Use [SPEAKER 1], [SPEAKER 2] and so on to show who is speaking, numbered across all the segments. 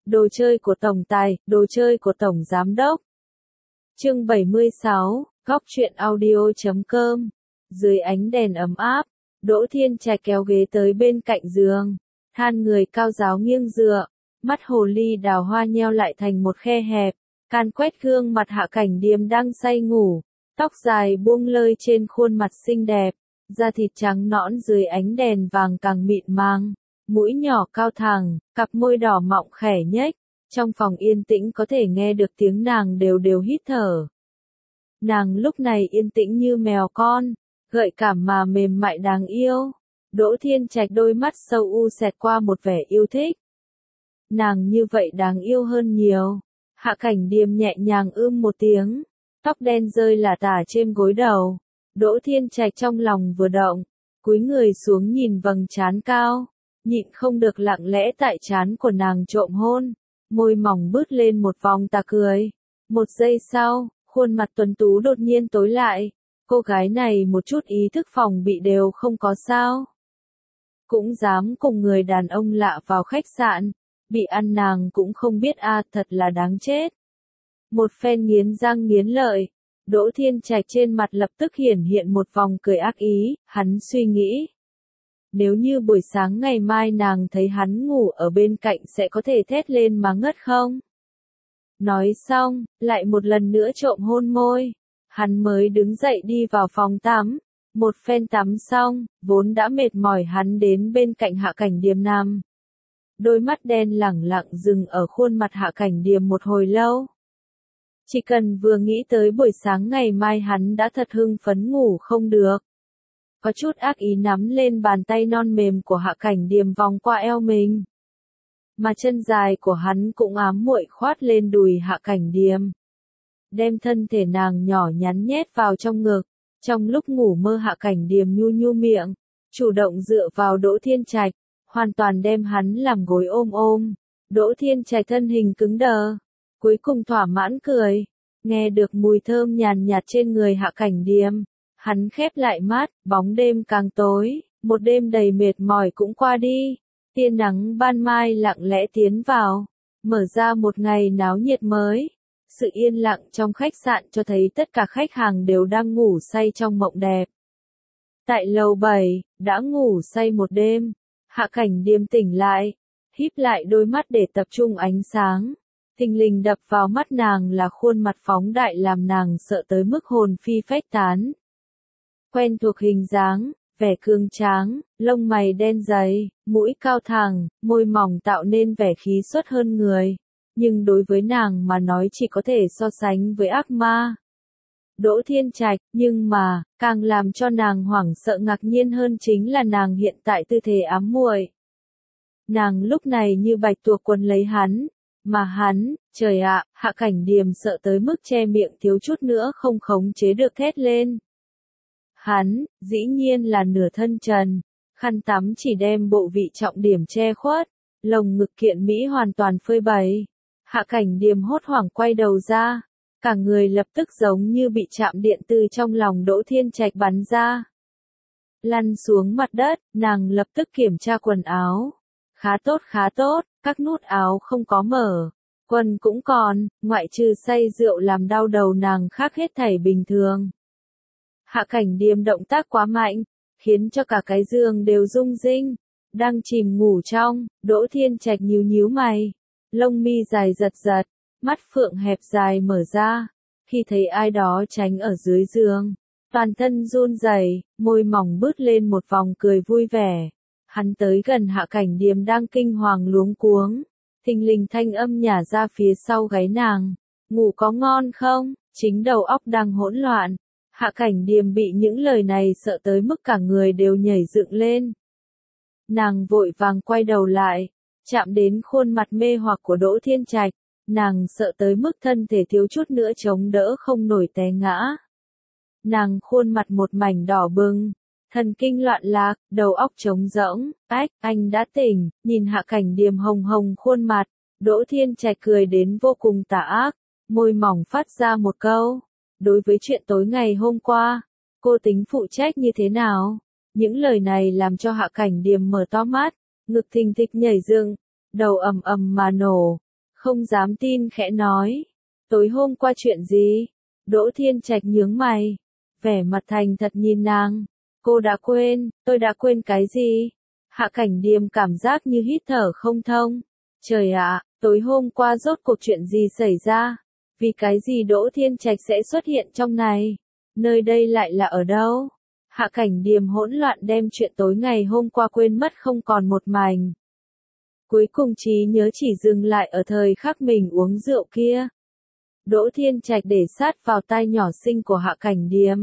[SPEAKER 1] Đồ chơi của tổng tài, đồ chơi của tổng giám đốc. Chương 76, góc truyện audio.com. Dưới ánh đèn ấm áp, Đỗ Thiên Trạch kéo ghế tới bên cạnh giường, than người cao giáo nghiêng dựa, mắt hồ ly đào hoa nheo lại thành một khe hẹp, can quét gương mặt Hạ Cảnh Điềm đang say ngủ, tóc dài buông lơi trên khuôn mặt xinh đẹp, da thịt trắng nõn dưới ánh đèn vàng càng mịn màng, mũi nhỏ cao thẳng, cặp môi đỏ mọng khẽ nhếch, trong phòng yên tĩnh có thể nghe được tiếng nàng đều đều hít thở. Nàng lúc này yên tĩnh như mèo con, gợi cảm mà mềm mại đáng yêu. Đỗ Thiên Trạch đôi mắt sâu u xẹt qua một vẻ yêu thích. Nàng như vậy đáng yêu hơn nhiều. Hạ Cảnh Điềm nhẹ nhàng một tiếng, tóc đen rơi lả tả trên gối đầu. Đỗ Thiên Trạch trong lòng vừa động, cúi người xuống nhìn vầng trán cao, nhịn không được lặng lẽ tại trán của nàng trộm hôn, môi mỏng bứt lên một vòng tà cười. Một giây sau, khuôn mặt tuấn tú đột nhiên tối lại, cô gái này một chút ý thức phòng bị đều không có sao. Cũng dám cùng người đàn ông lạ vào khách sạn, bị ăn nàng cũng không biết thật là đáng chết. Một phen nghiến răng nghiến lợi, Đỗ Thiên Trạch trên mặt lập tức hiển hiện một vòng cười ác ý, hắn suy nghĩ. Nếu như buổi sáng ngày mai nàng thấy hắn ngủ ở bên cạnh sẽ có thể thét lên mà ngất không? Nói xong, lại một lần nữa trộm hôn môi. Hắn mới đứng dậy đi vào phòng tắm. Một phen tắm xong, vốn đã mệt mỏi hắn đến bên cạnh Hạ Cảnh Điềm nằm. Đôi mắt đen lẳng lặng dừng ở khuôn mặt Hạ Cảnh Điềm một hồi lâu. Chỉ cần vừa nghĩ tới buổi sáng ngày mai hắn đã thật hưng phấn ngủ không được. Có chút ác ý nắm lên bàn tay non mềm của Hạ Cảnh Điềm vòng qua eo mình. Mà chân dài của hắn cũng ám muội khoát lên đùi Hạ Cảnh Điềm. Đem thân thể nàng nhỏ nhắn nhét vào trong ngực. Trong lúc ngủ mơ Hạ Cảnh Điềm nhu nhu miệng, chủ động dựa vào Đỗ Thiên Trạch, hoàn toàn đem hắn làm gối ôm ôm. Đỗ Thiên Trạch thân hình cứng đờ, cuối cùng thỏa mãn cười, nghe được mùi thơm nhàn nhạt trên người Hạ Cảnh Điềm. Hắn khép lại mắt, bóng đêm càng tối, một đêm đầy mệt mỏi cũng qua đi. Tia nắng ban mai lặng lẽ tiến vào, mở ra một ngày náo nhiệt mới. Sự yên lặng trong khách sạn cho thấy tất cả khách hàng đều đang ngủ say trong mộng đẹp. Tại lầu 7, đã ngủ say một đêm, Hạ Cảnh Điềm tỉnh lại, híp lại đôi mắt để tập trung ánh sáng. Thình lình đập vào mắt nàng là khuôn mặt phóng đại làm nàng sợ tới mức hồn phi phách tán. Quen thuộc hình dáng, vẻ cương tráng, lông mày đen dày, mũi cao thẳng, môi mỏng tạo nên vẻ khí xuất hơn người. Nhưng đối với nàng mà nói chỉ có thể so sánh với ác ma. Đỗ Thiên Trạch, nhưng mà, càng làm cho nàng hoảng sợ ngạc nhiên hơn chính là nàng hiện tại tư thế ám muội. Nàng lúc này như bạch tuộc quấn lấy hắn, mà hắn, trời ạ, Hạ Cảnh Điềm sợ tới mức che miệng thiếu chút nữa không khống chế được thét lên. Hắn, dĩ nhiên là nửa thân trần, khăn tắm chỉ đem bộ vị trọng điểm che khuất, lồng ngực kiện mỹ hoàn toàn phơi bày. Hạ Cảnh Điềm hốt hoảng quay đầu ra, cả người lập tức giống như bị chạm điện từ trong lòng Đỗ Thiên Trạch bắn ra. Lăn xuống mặt đất, nàng lập tức kiểm tra quần áo. Khá tốt, các nút áo không có mở, quần cũng còn, ngoại trừ say rượu làm đau đầu nàng khác hết thảy bình thường. Hạ Cảnh Điềm động tác quá mạnh, khiến cho cả cái giường đều rung rinh. Đang chìm ngủ trong, Đỗ Thiên Trạch nhíu nhíu mày. Lông mi dài giật giật, mắt phượng hẹp dài mở ra, khi thấy ai đó tránh ở dưới giường, toàn thân run rẩy, môi mỏng bứt lên một vòng cười vui vẻ. Hắn tới gần Hạ Cảnh Điềm đang kinh hoàng luống cuống, thình lình thanh âm nhả ra phía sau gáy nàng, ngủ có ngon không? Chính đầu óc đang hỗn loạn, Hạ Cảnh Điềm bị những lời này sợ tới mức cả người đều nhảy dựng lên. Nàng vội vàng quay đầu lại, chạm đến khuôn mặt mê hoặc của Đỗ Thiên Trạch, nàng sợ tới mức thân thể thiếu chút nữa chống đỡ không nổi té ngã. Nàng khuôn mặt một mảnh đỏ bừng, thần kinh loạn lạc, đầu óc trống rỗng, anh đã tỉnh, nhìn Hạ Cảnh Điềm hồng hồng khuôn mặt, Đỗ Thiên Trạch cười đến vô cùng tà ác, môi mỏng phát ra một câu, đối với chuyện tối ngày hôm qua, cô tính phụ trách như thế nào? Những lời này làm cho Hạ Cảnh Điềm mở to mắt, ngực thình thịch nhảy dựng, đầu ầm ầm mà nổ, không dám tin khẽ nói. Tối hôm qua chuyện gì? Đỗ Thiên Trạch nhướng mày, vẻ mặt thành thật nhìn nàng. Cô đã quên, tôi đã quên cái gì? Hạ Cảnh Điềm cảm giác như hít thở không thông. Trời ạ, tối hôm qua rốt cuộc chuyện gì xảy ra? Vì cái gì Đỗ Thiên Trạch sẽ xuất hiện trong này? Nơi đây lại là ở đâu? Hạ Cảnh Điềm hỗn loạn đem chuyện tối ngày hôm qua quên mất không còn một mảnh. Cuối cùng trí nhớ chỉ dừng lại ở thời khắc mình uống rượu kia. Đỗ Thiên Trạch để sát vào tai nhỏ xinh của Hạ Cảnh Điềm.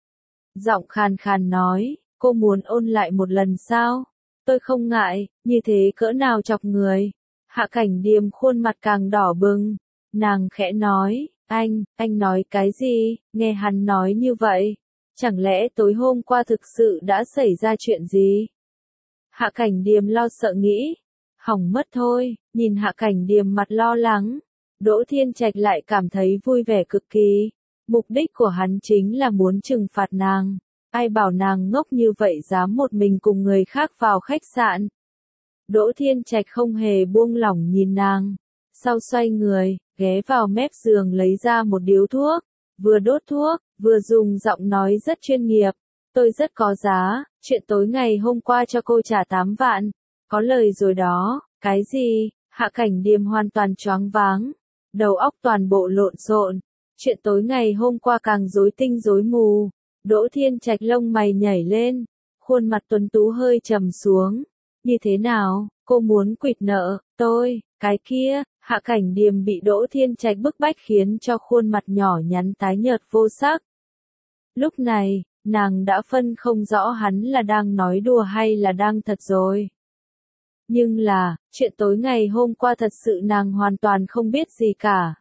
[SPEAKER 1] Giọng khàn khàn nói, cô muốn ôn lại một lần sao? Tôi không ngại, như thế cỡ nào chọc người. Hạ Cảnh Điềm khuôn mặt càng đỏ bừng. Nàng khẽ nói, anh nói cái gì? Nghe hắn nói như vậy. Chẳng lẽ tối hôm qua thực sự đã xảy ra chuyện gì? Hạ Cảnh Điềm lo sợ nghĩ. Hỏng mất thôi, nhìn Hạ Cảnh Điềm mặt lo lắng. Đỗ Thiên Trạch lại cảm thấy vui vẻ cực kỳ. Mục đích của hắn chính là muốn trừng phạt nàng. Ai bảo nàng ngốc như vậy dám một mình cùng người khác vào khách sạn. Đỗ Thiên Trạch không hề buông lỏng nhìn nàng. Sau xoay người, ghé vào mép giường lấy ra một điếu thuốc. Vừa đốt thuốc, vừa dùng giọng nói rất chuyên nghiệp. Tôi rất có giá, chuyện tối ngày hôm qua cho cô trả 8 vạn. Có lời rồi đó, cái gì? Hạ Cảnh Điềm hoàn toàn choáng váng. Đầu óc toàn bộ lộn xộn. Chuyện tối ngày hôm qua càng rối tinh rối mù. Đỗ Thiên Trạch lông mày nhảy lên. Khuôn mặt tuấn tú hơi trầm xuống. Như thế nào, cô muốn quỵt nợ, tôi, cái kia, Hạ Cảnh Điềm bị Đỗ Thiên Trạch bức bách khiến cho khuôn mặt nhỏ nhắn tái nhợt vô sắc. Lúc này, nàng đã phân không rõ hắn là đang nói đùa hay là đang thật rồi. Nhưng là, chuyện tối ngày hôm qua thật sự nàng hoàn toàn không biết gì cả.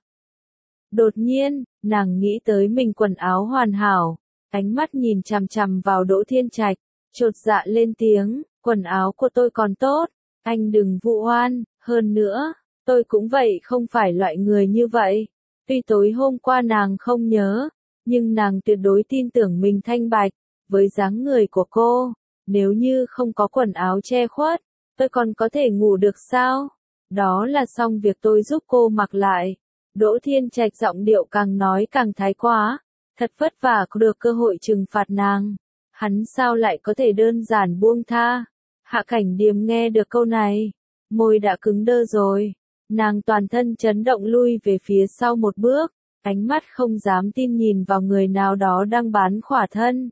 [SPEAKER 1] Đột nhiên, nàng nghĩ tới mình quần áo hoàn hảo, ánh mắt nhìn chằm chằm vào Đỗ Thiên Trạch, chột dạ lên tiếng, quần áo của tôi còn tốt, anh đừng vụ oan, hơn nữa, tôi cũng vậy không phải loại người như vậy. Tuy tối hôm qua nàng không nhớ, nhưng nàng tuyệt đối tin tưởng mình thanh bạch, với dáng người của cô, nếu như không có quần áo che khuất, tôi còn có thể ngủ được sao? Đó là xong việc tôi giúp cô mặc lại. Đỗ Thiên Trạch giọng điệu càng nói càng thái quá, thật vất vả có được cơ hội trừng phạt nàng. Hắn sao lại có thể đơn giản buông tha? Hạ Cảnh Điềm nghe được câu này, môi đã cứng đơ rồi. Nàng toàn thân chấn động lui về phía sau một bước, ánh mắt không dám tin nhìn vào người nào đó đang bán khỏa thân.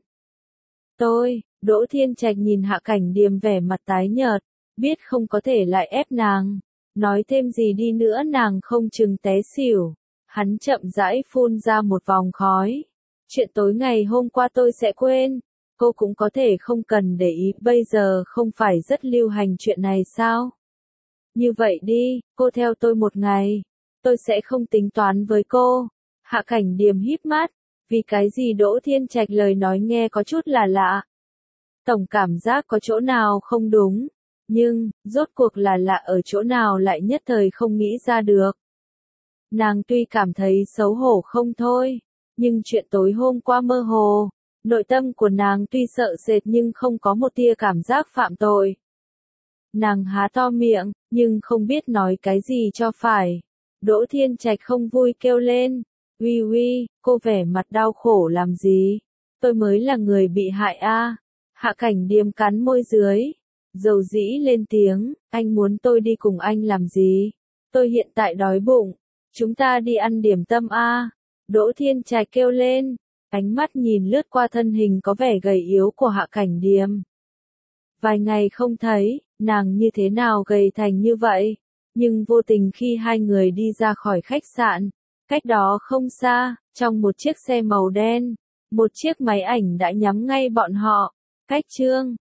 [SPEAKER 1] Đỗ Thiên Trạch nhìn Hạ Cảnh Điềm vẻ mặt tái nhợt, biết không có thể lại ép nàng. Nói thêm gì đi nữa nàng không chừng té xỉu. Hắn chậm rãi phun ra một vòng khói. Chuyện tối ngày hôm qua tôi sẽ quên. Cô cũng có thể không cần để ý, bây giờ không phải rất lưu hành chuyện này sao? Như vậy đi, cô theo tôi một ngày. Tôi sẽ không tính toán với cô. Hạ Cảnh Điềm híp mắt. Vì cái gì Đỗ Thiên Trạch lời nói nghe có chút là lạ. Tổng cảm giác có chỗ nào không đúng. Nhưng, rốt cuộc là lạ ở chỗ nào lại nhất thời không nghĩ ra được. Nàng tuy cảm thấy xấu hổ không thôi, nhưng chuyện tối hôm qua mơ hồ, nội tâm của nàng tuy sợ sệt nhưng không có một tia cảm giác phạm tội. Nàng há to miệng, nhưng không biết nói cái gì cho phải. Đỗ Thiên Trạch không vui kêu lên, uy, cô vẻ mặt đau khổ làm gì? Tôi mới là người bị hại a. Hạ Cảnh Điềm cắn môi dưới. Dầu dĩ lên tiếng, anh muốn tôi đi cùng anh làm gì? Tôi hiện tại đói bụng, chúng ta đi ăn điểm tâm a. Đỗ Thiên Trạch kêu lên, ánh mắt nhìn lướt qua thân hình có vẻ gầy yếu của Hạ Cảnh Điềm. Vài ngày không thấy, nàng như thế nào gầy thành như vậy? Nhưng vô tình khi hai người đi ra khỏi khách sạn, cách đó không xa, trong một chiếc xe màu đen, một chiếc máy ảnh đã nhắm ngay bọn họ. Cách chương